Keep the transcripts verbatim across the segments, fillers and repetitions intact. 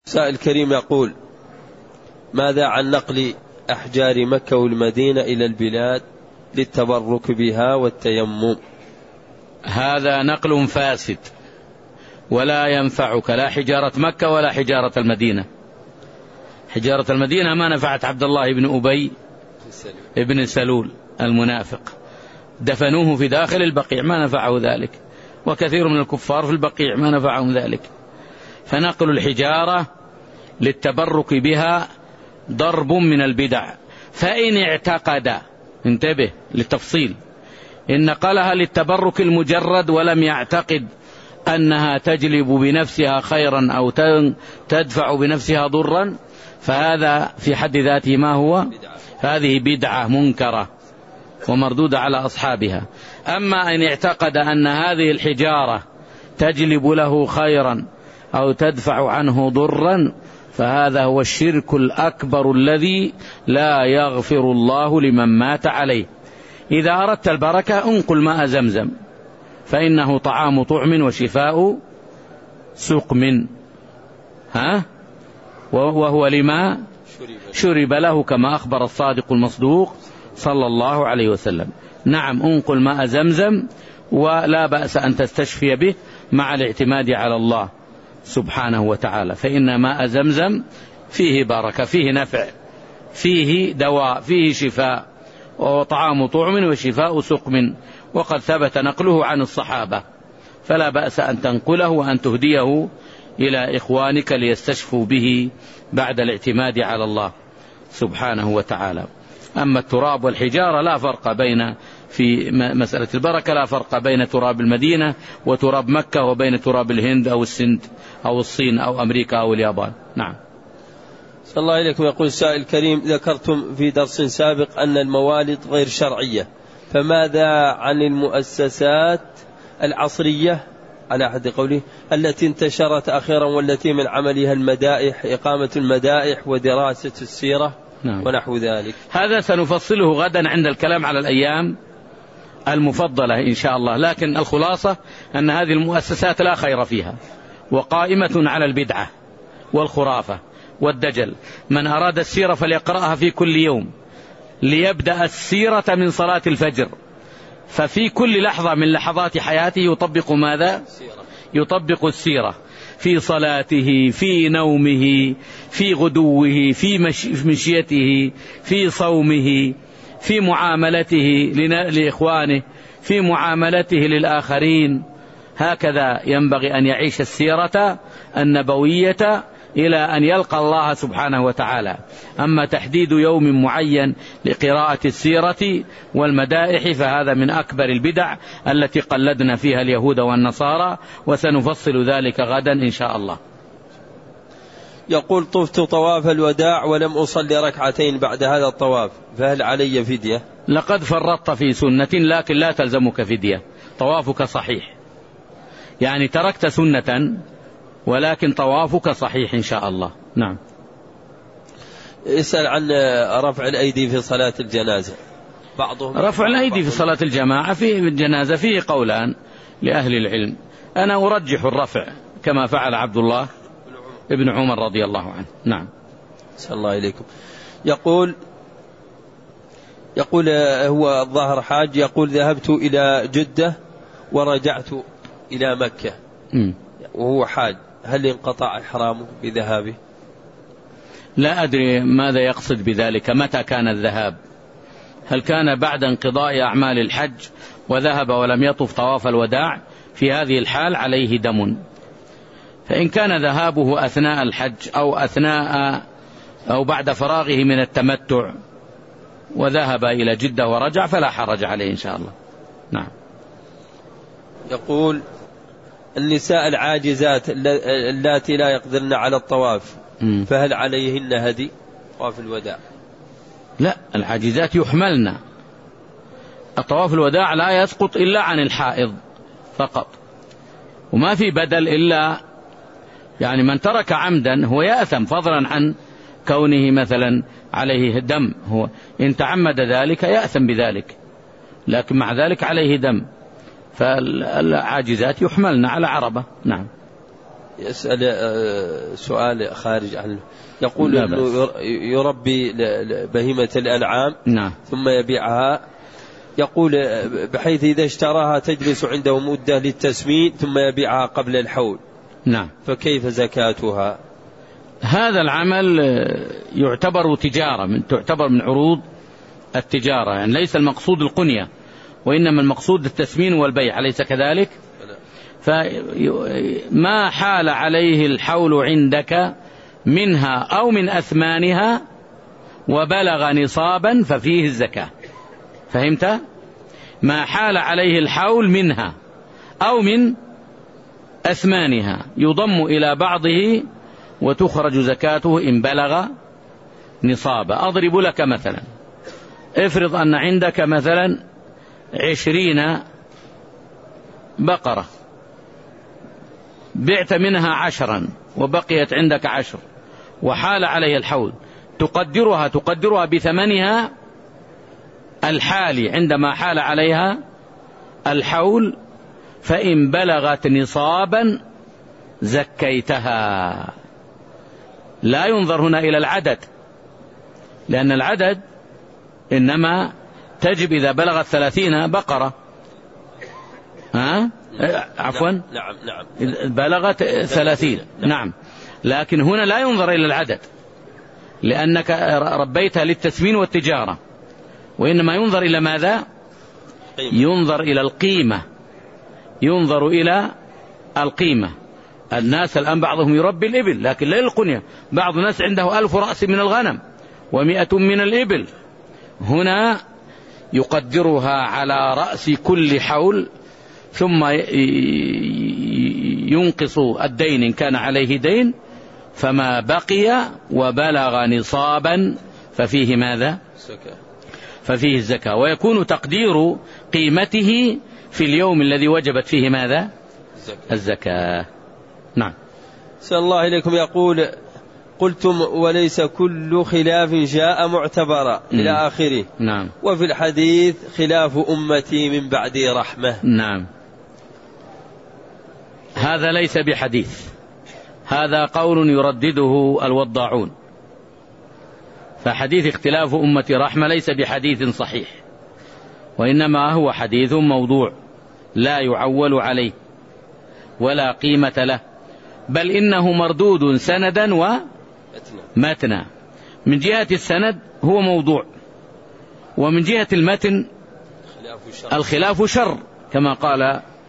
سائل كريم يقول: ماذا عن نقل أحجار مكة والمدينة إلى البلاد للتبرك بها والتيمم؟ هذا نقل فاسد ولا ينفعك لا حجارة مكة ولا حجارة المدينة. حجارة المدينة ما نفعت عبد الله بن أبي بن سلول المنافق، دفنوه في داخل البقيع ما نفعه ذلك، وكثير من الكفار في البقيع ما نفعهم ذلك. فنقل الحجارة للتبرك بها ضرب من البدع. فإن اعتقد، انتبه للتفصيل، إن نقلها للتبرك المجرد ولم يعتقد أنها تجلب بنفسها خيرا أو تدفع بنفسها ضرا، فهذا في حد ذاته ما هو؟ هذه بدعة منكرة ومردودة على أصحابها. أما إن اعتقد أن هذه الحجارة تجلب له خيرا أو تدفع عنه ضرا، فهذا هو الشرك الأكبر الذي لا يغفر الله لمن مات عليه. إذا أردت البركة انقل ماء زمزم، فإنه طعام طعم وشفاء سقم، ها؟ وهو لما شرب له، كما أخبر الصادق المصدوق صلى الله عليه وسلم. نعم، انقل ماء زمزم ولا بأس أن تستشفي به مع الاعتماد على الله سبحانه وتعالى، فإن ماء زمزم فيه بركة، فيه نفع، فيه دواء، فيه شفاء، وطعام طعم وشفاء سقم، وقد ثبت نقله عن الصحابة، فلا بأس أن تنقله وأن تهديه إلى إخوانك ليستشفوا به بعد الاعتماد على الله سبحانه وتعالى. أما التراب والحجارة لا فرق بين في مسألة البركة، لا فرق بين تراب المدينة وتراب مكة وبين تراب الهند أو السند أو الصين أو أمريكا أو اليابان. نعم. صلى الله عليكم. يقول سائل كريم: ذكرتم في درس سابق أن الموالد غير شرعية، فماذا عن المؤسسات العصرية على أحد قوله التي انتشرت أخيرا والتي من عملها المدائح، إقامة المدائح ودراسة السيرة؟ نعم. ونحو ذلك. هذا سنفصله غدا عند الكلام على الأيام المفضلة إن شاء الله، لكن الخلاصة أن هذه المؤسسات لا خير فيها، وقائمة على البدعة والخرافة والدجل. من أراد السيرة فليقرأها في كل يوم، ليبدأ السيرة من صلاة الفجر، ففي كل لحظة من لحظات حياته يطبق ماذا؟ يطبق السيرة في صلاته، في نومه، في غدوه، في مشيته، في صومه، في معاملته لإخوانه، في معاملته للآخرين. هكذا ينبغي أن يعيش السيرة النبوية إلى أن يلقى الله سبحانه وتعالى. أما تحديد يوم معين لقراءة السيرة والمدائح فهذا من أكبر البدع التي قلدنا فيها اليهود والنصارى، وسنفصل ذلك غدا إن شاء الله. يقول: طفت طواف الوداع ولم أصلي ركعتين بعد هذا الطواف، فهل علي فدية؟ لقد فرطت في سنة لكن لا تلزمك فدية، طوافك صحيح، يعني تركت سنة ولكن طوافك صحيح إن شاء الله. نعم. اسأل عن رفع الأيدي في صلاة الجنازة. بعضهم رفع الأيدي في صلاة الجماعة في الجنازة فيه قولان لأهل العلم، أنا أرجح الرفع كما فعل عبد الله ابن عمر رضي الله عنه. نعم. صلى الله عليكم. يقول يقول هو الظاهر حاج، يقول: ذهبت إلى جدة ورجعت إلى مكة م. وهو حاج، هل انقطع إحرامه بذهابه؟ لا أدري ماذا يقصد بذلك، متى كان الذهاب؟ هل كان بعد انقضاء أعمال الحج وذهب ولم يطف طواف الوداع؟ في هذه الحال عليه دم. فإن كان ذهابه أثناء الحج أو أثناء أو بعد فراغه من التمتع وذهب إلى جدة ورجع فلا حرج عليه إن شاء الله. نعم. يقول: النساء العاجزات اللاتي لا يقدرن على الطواف م. فهل عليهن هدي طواف الوداع؟ لا، العاجزات يحملن. الطواف الوداع لا يسقط إلا عن الحائض فقط، وما في بدل إلا يعني من ترك عمدا هو يأثم، فضلا عن كونه مثلا عليه دم، هو إن تعمد ذلك يأثم بذلك، لكن مع ذلك عليه دم. فالعاجزات يحملن على عربة. نعم. يسأل سؤال خارج عنه، يقول أنه يربي بهيمة الأنعام نعم. ثم يبيعها، يقول بحيث إذا اشتراها تجلس عنده مدة للتسمين ثم يبيعها قبل الحول. نعم. فكيف زكاتها؟ هذا العمل يعتبر تجارة، من تعتبر من عروض التجارة، يعني ليس المقصود القنية وإنما المقصود التسمين والبيع، أليس كذلك؟ فما حال عليه الحول عندك منها أو من أثمانها وبلغ نصابا ففيه الزكاة. فهمت؟ ما حال عليه الحول منها أو من أثمانها يضم إلى بعضه وتخرج زكاته إن بلغ نصابا. أضرب لك مثلا، افرض أن عندك مثلا عشرين بقرة، بعت منها عشرا وبقيت عندك عشر وحال عليه الحول، تقدرها تقدرها بثمنها الحالي عندما حال عليها الحول، فإن بلغت نصابا زكيتها. لا ينظر هنا إلى العدد، لأن العدد إنما تجب إذا بلغت ثلاثين بقرة. ها؟ عفوا نعم نعم, نعم. بلغت ثلاثين. نعم. لكن هنا لا ينظر إلى العدد لأنك ربيتها للتسمين والتجارة، وإنما ينظر إلى ماذا؟ ينظر إلى القيمة، ينظر إلى القيمة. الناس الآن بعضهم يربي الإبل لكن لا القنية، بعض الناس عنده ألف رأس من الغنم ومئة من الإبل، هنا يقدرها على رأس كل حول ثم ينقص الدين إن كان عليه دين، فما بقي وبلغ نصابا ففيه ماذا؟ ففيه الزكاة، ويكون تقدير قيمته في اليوم الذي وجبت فيه ماذا؟ الزكاة. نعم. سأل الله إليكم، يقول قلتم وليس كل خلاف جاء معتبرا إلى آخره. نعم. وفي الحديث خلاف أمتي من بعدي رحمة. نعم. هذا ليس بحديث، هذا قول يردده الوضاعون، فحديث اختلاف أمتي رحمة ليس بحديث صحيح، وإنما هو حديث موضوع لا يعول عليه ولا قيمة له، بل إنه مردود سندا ومتنا. من جهة السند هو موضوع، ومن جهة المتن الخلاف شر كما قال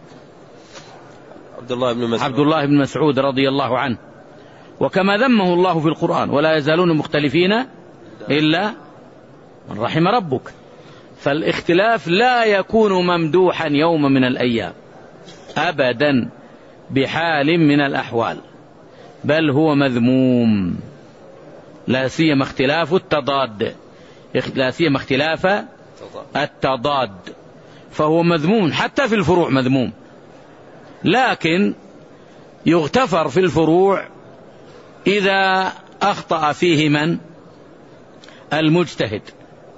عبد الله بن مسعود, عبد الله بن مسعود رضي الله عنه، وكما ذمه الله في القرآن: ولا يزالون مختلفين إلا من رحم ربك. فالاختلاف لا يكون ممدوحا يوم من الأيام أبدا بحال من الأحوال، بل هو مذموم، لا سيما اختلاف التضاد، لا سيما اختلاف التضاد فهو مذموم، حتى في الفروع مذموم، لكن يغتفر في الفروع إذا أخطأ فيه من؟ المجتهد.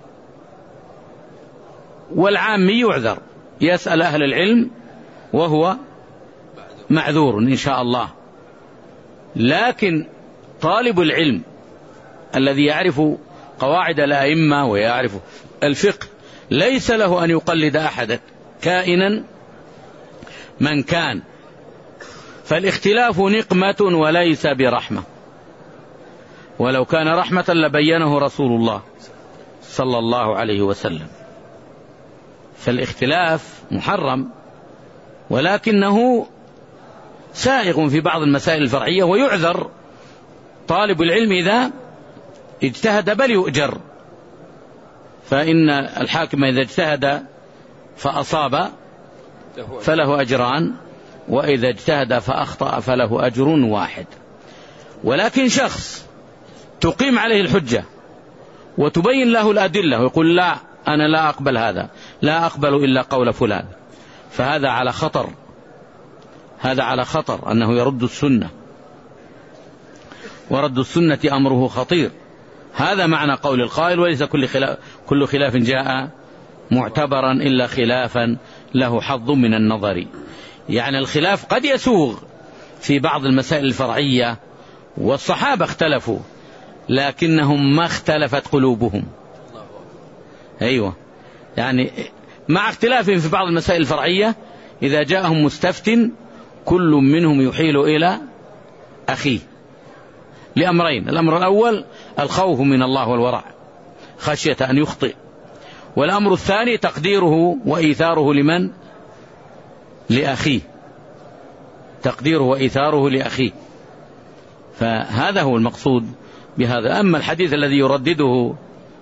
والعامي يعذر، يسأل أهل العلم وهو معذور إن شاء الله. لكن طالب العلم الذي يعرف قواعد الأئمة ويعرف الفقه ليس له أن يقلد أحدا كائنا من كان، فالاختلاف نقمة وليس برحمة، ولو كان رحمة لبينه رسول الله صلى الله عليه وسلم. فالاختلاف محرم، ولكنه سائغ في بعض المسائل الفرعية، ويعذر طالب العلم إذا اجتهد بل يؤجر. فإن الحاكم إذا اجتهد فأصاب فله أجران، وإذا اجتهد فأخطأ فله أجر واحد. ولكن شخص تقيم عليه الحجة وتبين له الأدلة ويقول: لا، أنا لا أقبل هذا، لا أقبل إلا قول فلان، فهذا على خطر، هذا على خطر أنه يرد السنة، ورد السنة أمره خطير. هذا معنى قول القائل: وليس كل خلاف, كل خلاف جاء معتبرا إلا خلافا له حظ من النظر. يعني الخلاف قد يسوغ في بعض المسائل الفرعية، والصحابة اختلفوا لكنهم ما اختلفت قلوبهم. أيوة، يعني مع اختلافهم في بعض المسائل الفرعية إذا جاءهم مستفت كل منهم يحيل إلى أخيه لأمرين: الأمر الأول الخوف من الله والورع خشية أن يخطئ، والأمر الثاني تقديره وإيثاره لمن؟ لأخيه، تقديره وإيثاره لأخيه. فهذا هو المقصود بهذا. أما الحديث الذي يردده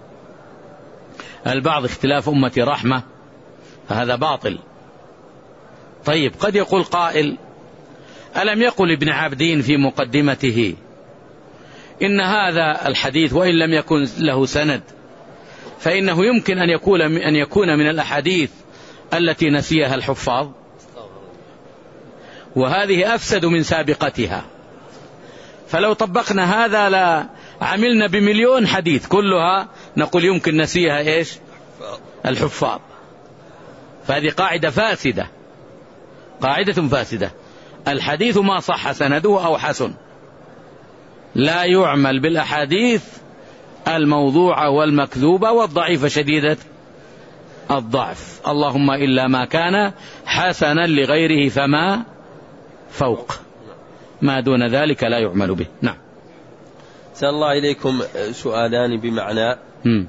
البعض اختلاف أمتي رحمة فهذا باطل. طيب، قد يقول قائل: ألم يقل ابن عابدين في مقدمته إن هذا الحديث وإن لم يكن له سند فإنه يمكن أن يكون أن يكون من الأحاديث التي نسيها الحفاظ، وهذه أفسد من سابقتها، فلو طبقنا هذا لا عملنا بمليون حديث كلها نقول يمكن نسيها إيش؟ الحفاظ. فهذه قاعدة فاسدة، قاعدة فاسدة. الحديث ما صح سنده أو حسن، لا يعمل بالأحاديث الموضوعة والمكذوبة والضعيفة شديدة الضعف، اللهم إلا ما كان حسنا لغيره فما فوق، ما دون ذلك لا يعمل به. نعم. سأل الله إليكم سؤالان بمعنى. م.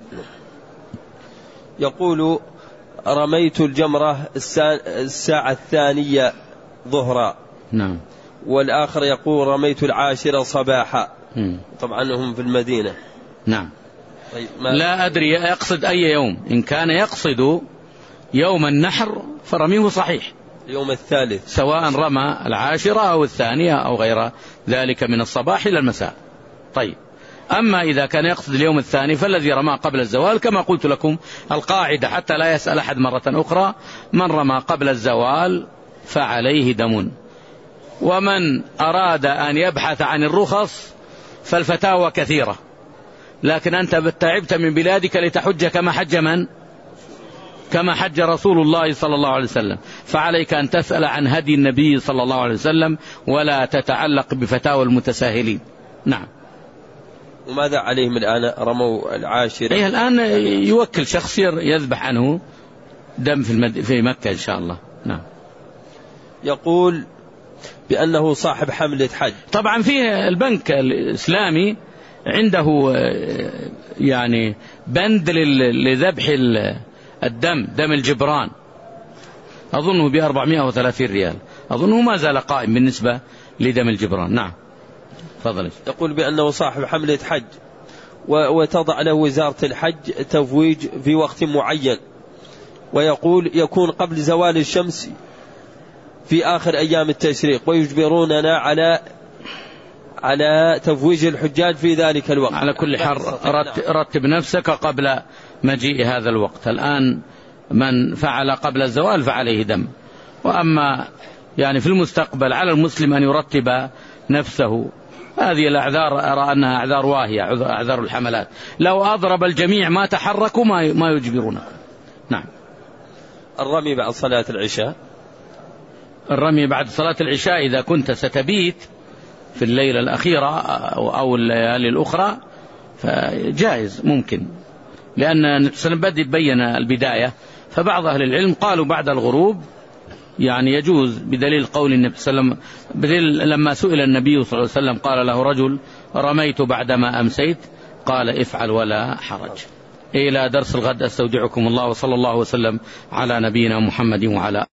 يقول: رميت الجمرة الساعة الثانية ظهرا. نعم. والآخر يقول: رميت العاشرة صباحا. م. طبعا هم في المدينة. نعم. طيب، لا أدري يقصد أي يوم. إن كان يقصد يوم النحر فرميه صحيح، اليوم الثالث، سواء رمى العاشرة أو الثانية أو غير ذلك من الصباح إلى المساء. طيب، أما إذا كان يقصد اليوم الثاني فالذي رمى قبل الزوال كما قلت لكم القاعدة حتى لا يسأل أحد مرة أخرى: من رمى قبل الزوال فعليه دم. ومن أراد أن يبحث عن الرخص فالفتاوى كثيرة، لكن أنت تعبت من بلادك لتحج كما حج من؟ كما حج رسول الله صلى الله عليه وسلم، فعليك أن تسأل عن هدي النبي صلى الله عليه وسلم ولا تتعلق بفتاوى المتساهلين. نعم. وماذا عليهم الآن؟ رموا العاشرة. أيه، الآن يوكل شخص يذبح عنه دم في, المد... في مكة إن شاء الله. نعم. يقول بأنه صاحب حملة حج. طبعا فيه البنك الإسلامي عنده يعني بند لذبح الدم، دم الجبران، أظنه بأربعمائة وثلاثين ريال، أظنه ما زال قائم بالنسبة لدم الجبران. نعم. تفضل. يقول بأنه صاحب حملة حج وتضع له وزارة الحج تفويج في وقت معين، ويقول يكون قبل زوال الشمس في آخر أيام التشريق، ويجبروننا على على تفويج الحجاج في ذلك الوقت. على كل حال رتب نفسك قبل مجيء هذا الوقت. الآن من فعل قبل الزوال فعليه دم، وأما يعني في المستقبل على المسلم أن يرتب نفسه. هذه الأعذار أرى أنها أعذار واهية، أعذار الحملات، لو أضرب الجميع ما تحركوا ما ما يجبرونه. نعم. الرمي بعد صلاة العشاء. الرمي بعد صلاة العشاء إذا كنت ستبيت في الليلة الأخيرة أو الليالي الأخرى فجائز ممكن، لأن سنبدأ بين البداية، فبعض أهل العلم قالوا بعد الغروب يعني يجوز بدليل قول النبي صلى الله عليه وسلم، بدليل لما سئل النبي صلى الله عليه وسلم قال له رجل: رميت بعدما أمسيت، قال: افعل ولا حرج. إلى درس الغد، أستودعكم الله، وصلى الله وسلم على نبينا محمد وعلى